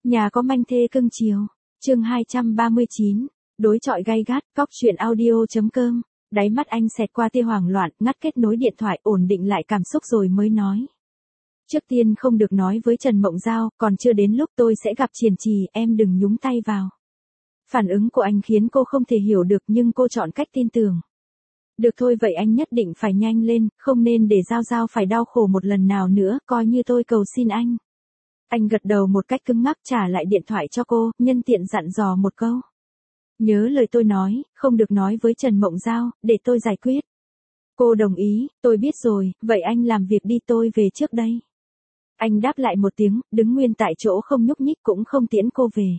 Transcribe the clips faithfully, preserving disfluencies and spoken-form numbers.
Nhà có manh thê cưng chiều. Chương hai trăm ba mươi chín. Đối chọi gay gắt. Góc truyện audio.com. Đáy mắt anh xẹt qua tia hoảng loạn, ngắt kết nối điện thoại, ổn định lại cảm xúc rồi mới nói. Trước tiên không được nói với Trần Mộng Giao, còn chưa đến lúc tôi sẽ gặp Triển Trì, em đừng nhúng tay vào. Phản ứng của anh khiến cô không thể hiểu được nhưng cô chọn cách tin tưởng. Được thôi, vậy anh nhất định phải nhanh lên, không nên để Giao Giao phải đau khổ một lần nào nữa, coi như tôi cầu xin anh. Anh gật đầu một cách cứng ngắc, trả lại điện thoại cho cô, nhân tiện dặn dò một câu. Nhớ lời tôi nói, không được nói với Trần Mộng Giao, để tôi giải quyết. Cô đồng ý, tôi biết rồi, vậy anh làm việc đi, tôi về trước đây. Anh đáp lại một tiếng, đứng nguyên tại chỗ không nhúc nhích, cũng không tiễn cô về.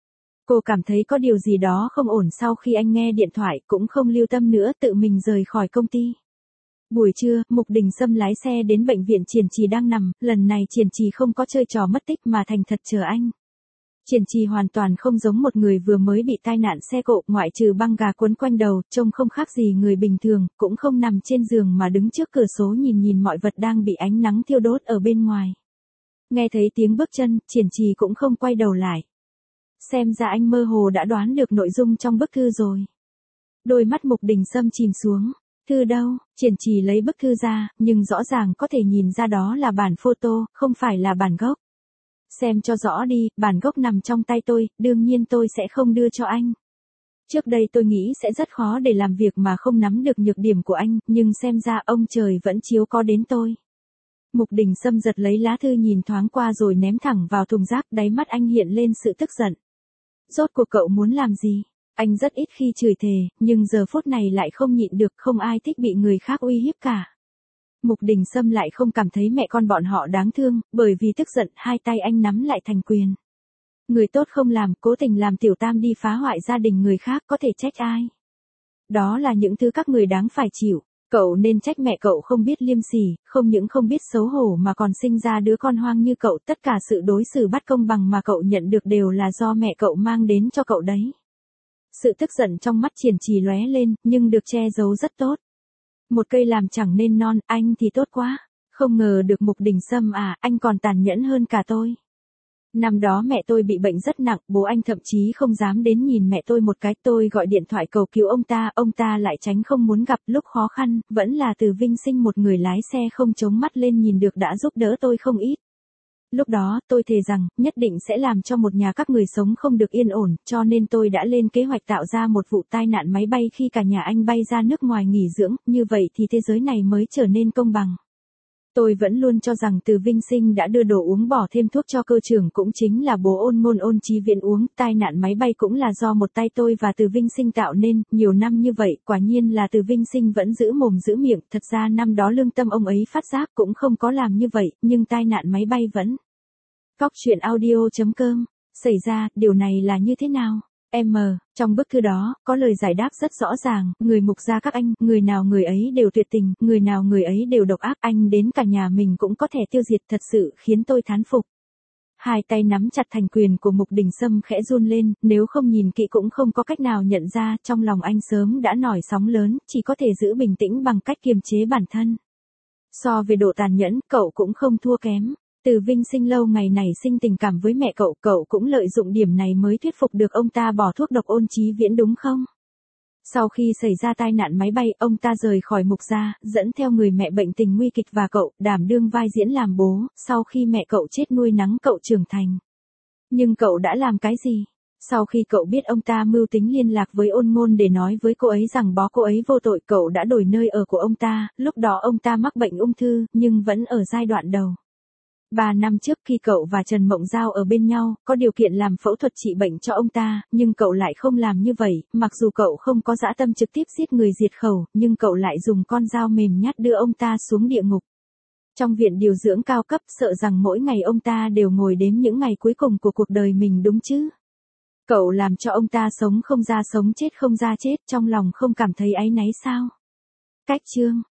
Cô cảm thấy có điều gì đó không ổn sau khi anh nghe điện thoại, cũng không lưu tâm nữa, tự mình rời khỏi công ty. Buổi trưa, Mục Đình Sâm lái xe đến bệnh viện Triển Trì đang nằm, lần này Triển Trì không có chơi trò mất tích mà thành thật chờ anh. Triển Trì hoàn toàn không giống một người vừa mới bị tai nạn xe cộ, ngoại trừ băng gà quấn quanh đầu, trông không khác gì người bình thường, cũng không nằm trên giường mà đứng trước cửa sổ nhìn nhìn mọi vật đang bị ánh nắng thiêu đốt ở bên ngoài. Nghe thấy tiếng bước chân, Triển Trì cũng không quay đầu lại. Xem ra anh mơ hồ đã đoán được nội dung trong bức thư rồi. Đôi mắt Mục Đình Sâm chìm xuống. Thư đâu? Triển Trì lấy bức thư ra, nhưng rõ ràng có thể nhìn ra đó là bản photo, không phải là bản gốc. Xem cho rõ đi, bản gốc nằm trong tay tôi, đương nhiên tôi sẽ không đưa cho anh. Trước đây tôi nghĩ sẽ rất khó để làm việc mà không nắm được nhược điểm của anh, nhưng xem ra ông trời vẫn chiếu có đến tôi. Mục Đình Sâm giật lấy lá thư nhìn thoáng qua rồi ném thẳng vào thùng rác, đáy mắt anh hiện lên sự tức giận. Rốt cuộc cậu muốn làm gì? Anh rất ít khi chửi thề, nhưng giờ phút này lại không nhịn được, không ai thích bị người khác uy hiếp cả. Mục Đình Sâm lại không cảm thấy mẹ con bọn họ đáng thương, bởi vì tức giận, hai tay anh nắm lại thành quyền. Người tốt không làm, cố tình làm tiểu tam đi phá hoại gia đình người khác, có thể trách ai? Đó là những thứ các người đáng phải chịu. Cậu nên trách mẹ cậu không biết liêm sỉ, không những không biết xấu hổ mà còn sinh ra đứa con hoang như cậu. Tất cả sự đối xử bất công bằng mà cậu nhận được đều là do mẹ cậu mang đến cho cậu đấy. Sự tức giận trong mắt Triển Trì lóe lên, nhưng được che giấu rất tốt. Một cây làm chẳng nên non, anh thì tốt quá. Không ngờ được Mục Đình Sâm à, anh còn tàn nhẫn hơn cả tôi. Năm đó mẹ tôi bị bệnh rất nặng, bố anh thậm chí không dám đến nhìn mẹ tôi một cái, tôi gọi điện thoại cầu cứu ông ta, ông ta lại tránh không muốn gặp, lúc khó khăn, vẫn là Từ Vinh Sinh một người lái xe không chống mắt lên nhìn được đã giúp đỡ tôi không ít. Lúc đó, tôi thề rằng, nhất định sẽ làm cho một nhà các người sống không được yên ổn, cho nên tôi đã lên kế hoạch tạo ra một vụ tai nạn máy bay khi cả nhà anh bay ra nước ngoài nghỉ dưỡng, như vậy thì thế giới này mới trở nên công bằng. Tôi vẫn luôn cho rằng Từ Vinh Sinh đã đưa đồ uống bỏ thêm thuốc cho cơ trưởng cũng chính là bố Ôn Ngôn Ôn Chí Viễn uống, tai nạn máy bay cũng là do một tay tôi và Từ Vinh Sinh tạo nên, nhiều năm như vậy, quả nhiên là Từ Vinh Sinh vẫn giữ mồm giữ miệng, thật ra năm đó lương tâm ông ấy phát giác cũng không có làm như vậy, nhưng tai nạn máy bay vẫn. Góc truyện audio.com, xảy ra, điều này là như thế nào? M, trong bức thư đó, có lời giải đáp rất rõ ràng, người Mục gia các anh, người nào người ấy đều tuyệt tình, người nào người ấy đều độc ác, anh đến cả nhà mình cũng có thể tiêu diệt, thật sự khiến tôi thán phục. Hai tay nắm chặt thành quyền của Mục Đình Sâm khẽ run lên, nếu không nhìn kỹ cũng không có cách nào nhận ra, trong lòng anh sớm đã nổi sóng lớn, chỉ có thể giữ bình tĩnh bằng cách kiềm chế bản thân. So về độ tàn nhẫn, cậu cũng không thua kém. Từ Vinh Sinh lâu ngày này sinh tình cảm với mẹ cậu, cậu cũng lợi dụng điểm này mới thuyết phục được ông ta bỏ thuốc độc Ôn Chí Viễn đúng không? Sau khi xảy ra tai nạn máy bay, ông ta rời khỏi Mục gia, dẫn theo người mẹ bệnh tình nguy kịch và cậu, đảm đương vai diễn làm bố, sau khi mẹ cậu chết nuôi nắng cậu trưởng thành. Nhưng cậu đã làm cái gì? Sau khi cậu biết ông ta mưu tính liên lạc với Ôn Ngôn để nói với cô ấy rằng bó cô ấy vô tội, cậu đã đổi nơi ở của ông ta, lúc đó ông ta mắc bệnh ung thư, nhưng vẫn ở giai đoạn đầu. Ba năm trước khi cậu và Trần Mộng Giao ở bên nhau, có điều kiện làm phẫu thuật trị bệnh cho ông ta, nhưng cậu lại không làm như vậy, mặc dù cậu không có dã tâm trực tiếp giết người diệt khẩu, nhưng cậu lại dùng con dao mềm nhát đưa ông ta xuống địa ngục. Trong viện điều dưỡng cao cấp, sợ rằng mỗi ngày ông ta đều ngồi đếm những ngày cuối cùng của cuộc đời mình đúng chứ? Cậu làm cho ông ta sống không ra sống chết không ra chết, trong lòng không cảm thấy áy náy sao? Cách chương